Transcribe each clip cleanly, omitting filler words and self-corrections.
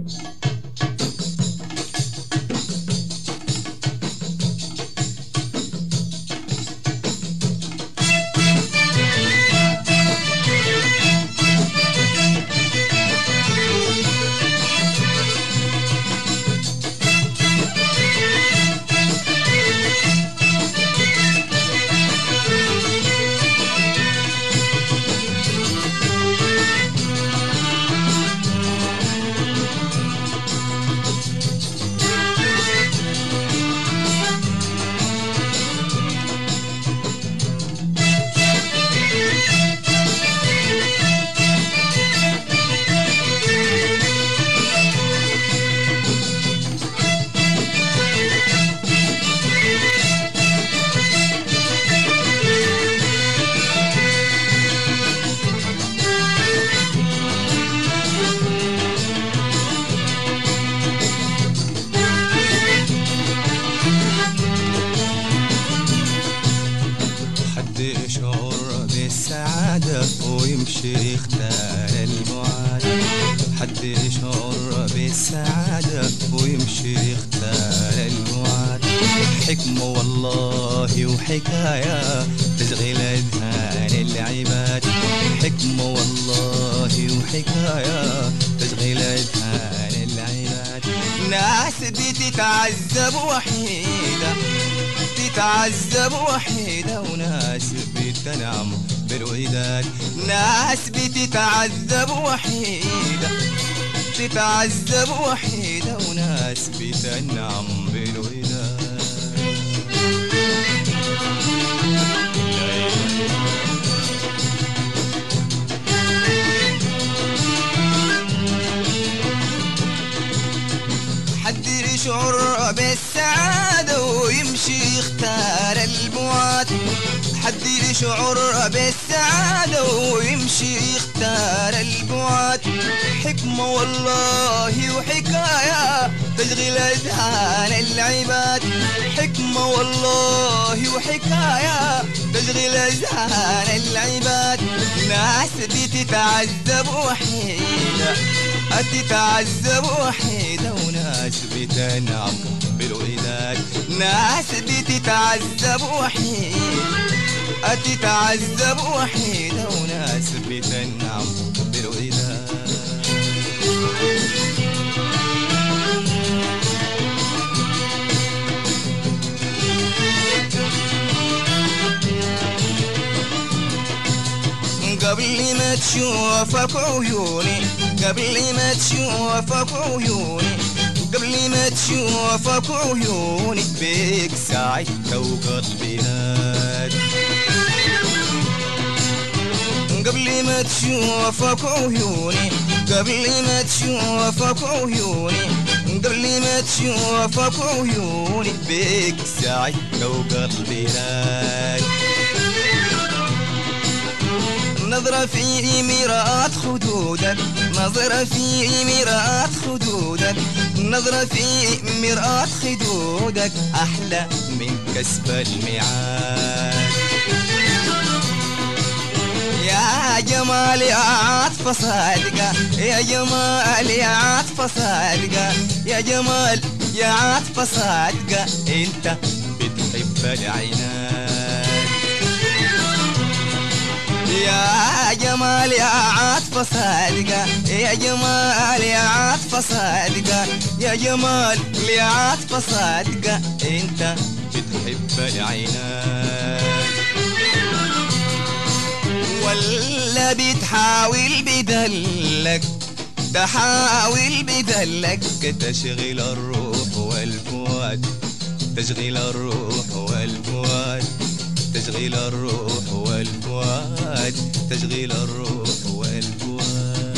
يشعر بالسعادة ويمشي يختار البعاد. حد يشعر بالسعادة ويمشي يختار البعاد. حكمة والله وحكاية تشغل أذهان العباد. حكمة والله وحكاية تشغل أذهان العباد. ناس بتتعذب وحيدة، تتعذب وحيدة، وناس بتنعم بالوداد. ناس بتتعذب وحيدة، تتعذب وحيدة، وناس بتنعم بالوداد. حد يشعر بالسعادة ويمشي يختار البعاد. حد يشعر بالسعادة ويمشي يختار البعاد. حكمة والله وحكاية تشغل أذهان العباد. حكمة والله وحكاية تشغل أذهان العباد. ناس بتتعذب وحيدة، تتعذب وحيدة، وناس بتنعم بالوداد. ناس بتتعذب وحيدة، تتعذب وحيدة، وناس بتنعم بالوداد. قبل ما تشوفك عيوني، قبل ما تشوفك عيوني، قبل ما تشوفك عيوني، بيك سعدت وقلبي ناد. قبل ما تشوفك عيوني، قبل ما تشوفك عيوني، قبل ما تشوفك عيوني، بيك سعدت وقلبي ناد. نظرة في مرآة خدودك، نظرة في مرآة خدودك، نظرة في مرآة خدودك، أحلى من كسب الميعاد. يا جمال يا عاطفة صادقة، يا جمال يا عاطفة صادقة، يا جمال يا عاطفة صادقة، انت بتحب العناد. يا جمال يا عاطفة صادقة، يا جمال يا عاطفة صادقة، يا جمال يا عاطفة صادقة، انت بتحب العناد. ولا بتحاول بدلك، تحاول بدلك، تشغل الروح والفؤاد، تشغل الروح والفؤاد، تشغيل الروح والفؤاد، تشغيل الروح والفؤاد.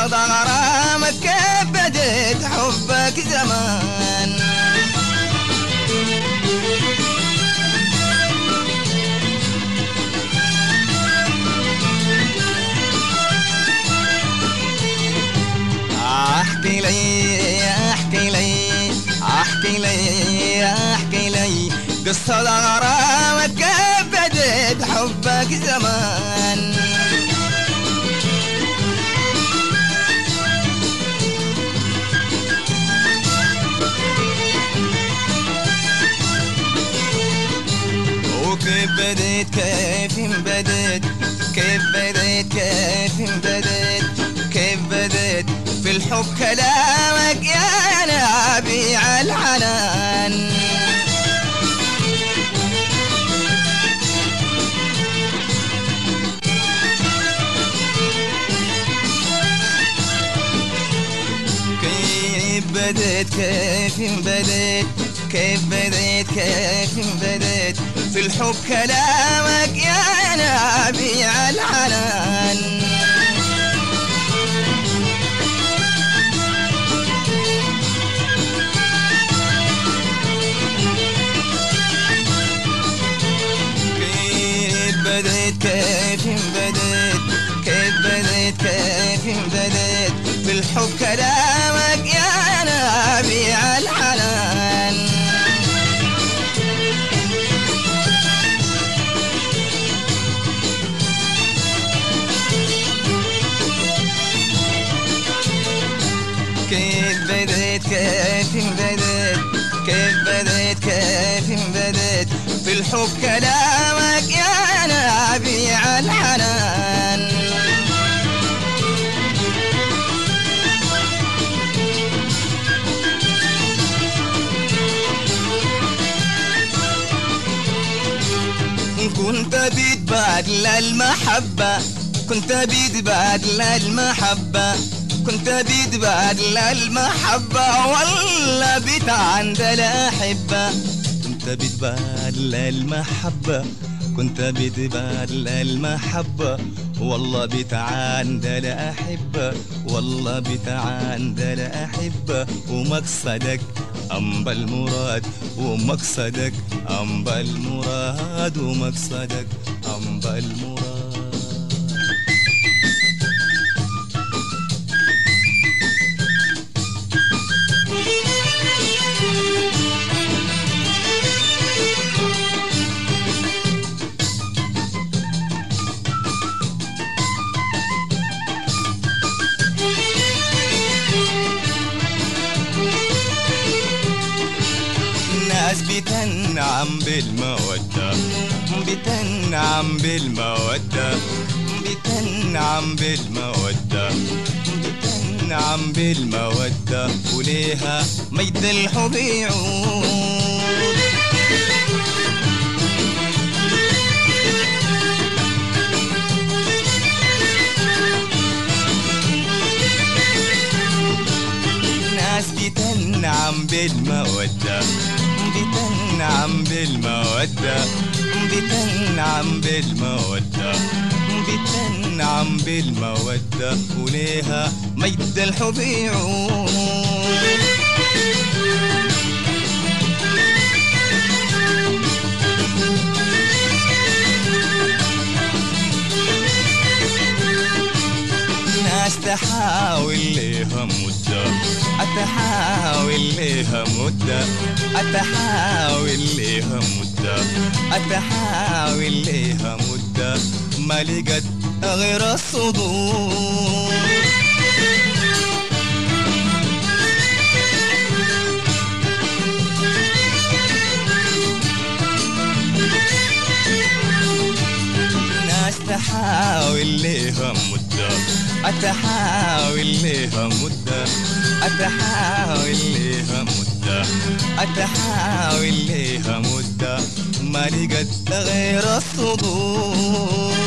قصة غرامك كيف بديت حبك زمان. احكي لي احكي لي احكي لي احكي لي قصة غرامك كيف بديت حبك زمان. وكيف بديت كيف بديت كيف بديت كيف بديت كيف بديت في الحب كلامك يا نبيع الحنان. كيف بديت كيف بديت كيف بديت كيف بديت في الحب كلامك يا نبيع الحنان. كيف بديت كيف بديت كيف بديت كيف بديت في الحب كلامك يا نبيع الحنان. كيف بديت كيف بديت كيف بديت كيف بديت في الحب كلامك يا نبيع الحنان. كنت بتبادل المحبة كنت بتبادل المحبة كنت بتبادل المحبة والله بتعندل أحبة. كنت بتبادل المحبة كنت بتبادل المحبة والله بتعندل أحبة والله بتعندل أحبة. ومقصدك أنبى المراد ومقصدك أنبى المراد ومقصدك أنبى المراد. الناس بتنعم بالمودة بتنعم بالمودة بتنعم بالمودة بتنعم بالمودة وليها مجد الحب يعود. الناس بتنعم بالمودة بتنعم بالمودة بتنعم بالمودة بتنعم بالمودة وليها مجد الحب يعود. ناس تحاول ليها مدة أتحاول ليها مدة أتحاول ليها مدة أتحاول ليها مدة ما لقت غير الصدور. ناس تحاول ليها مدة أتحاول ليها مدة أتحاول ليها مدة أتحاول ليها مدة ما لقت غير الصدور.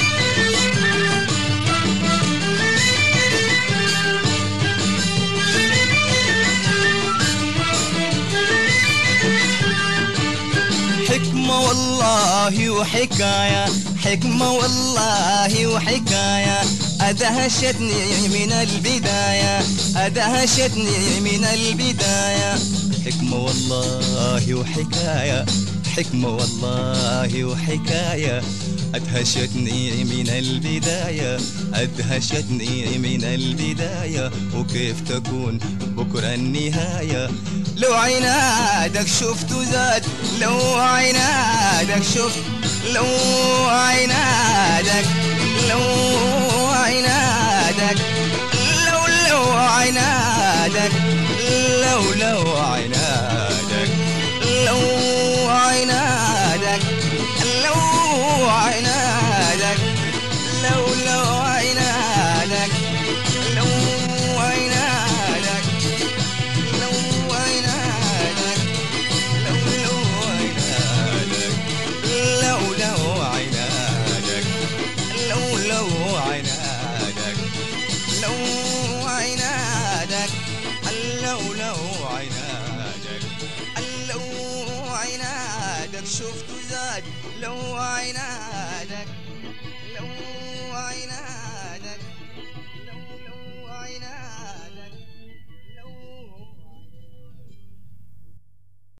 حكمة والله وحكاية حكمة والله وحكاية أدهشتني من البداية، أدهشتني من البداية. حكمة والله وحكاية، حكمة والله وحكاية. أدهشتني من البداية، أدهشتني من البداية. وكيف تكون بكرة النهاية؟ لو عنادك شفت زاد، لو عنادك شفت، لو عنادك، لو عنادك، لو عنادك، لو عنادك، لو عنادك، لو عنادك، لو عنادك، لو عنادك، لو عنادك، لو عنادك، لو عنادك، لو عنادك، لو عنادك، لو عنادك، لو عنادك شفت زاد، لو عنادك، لو عنادك.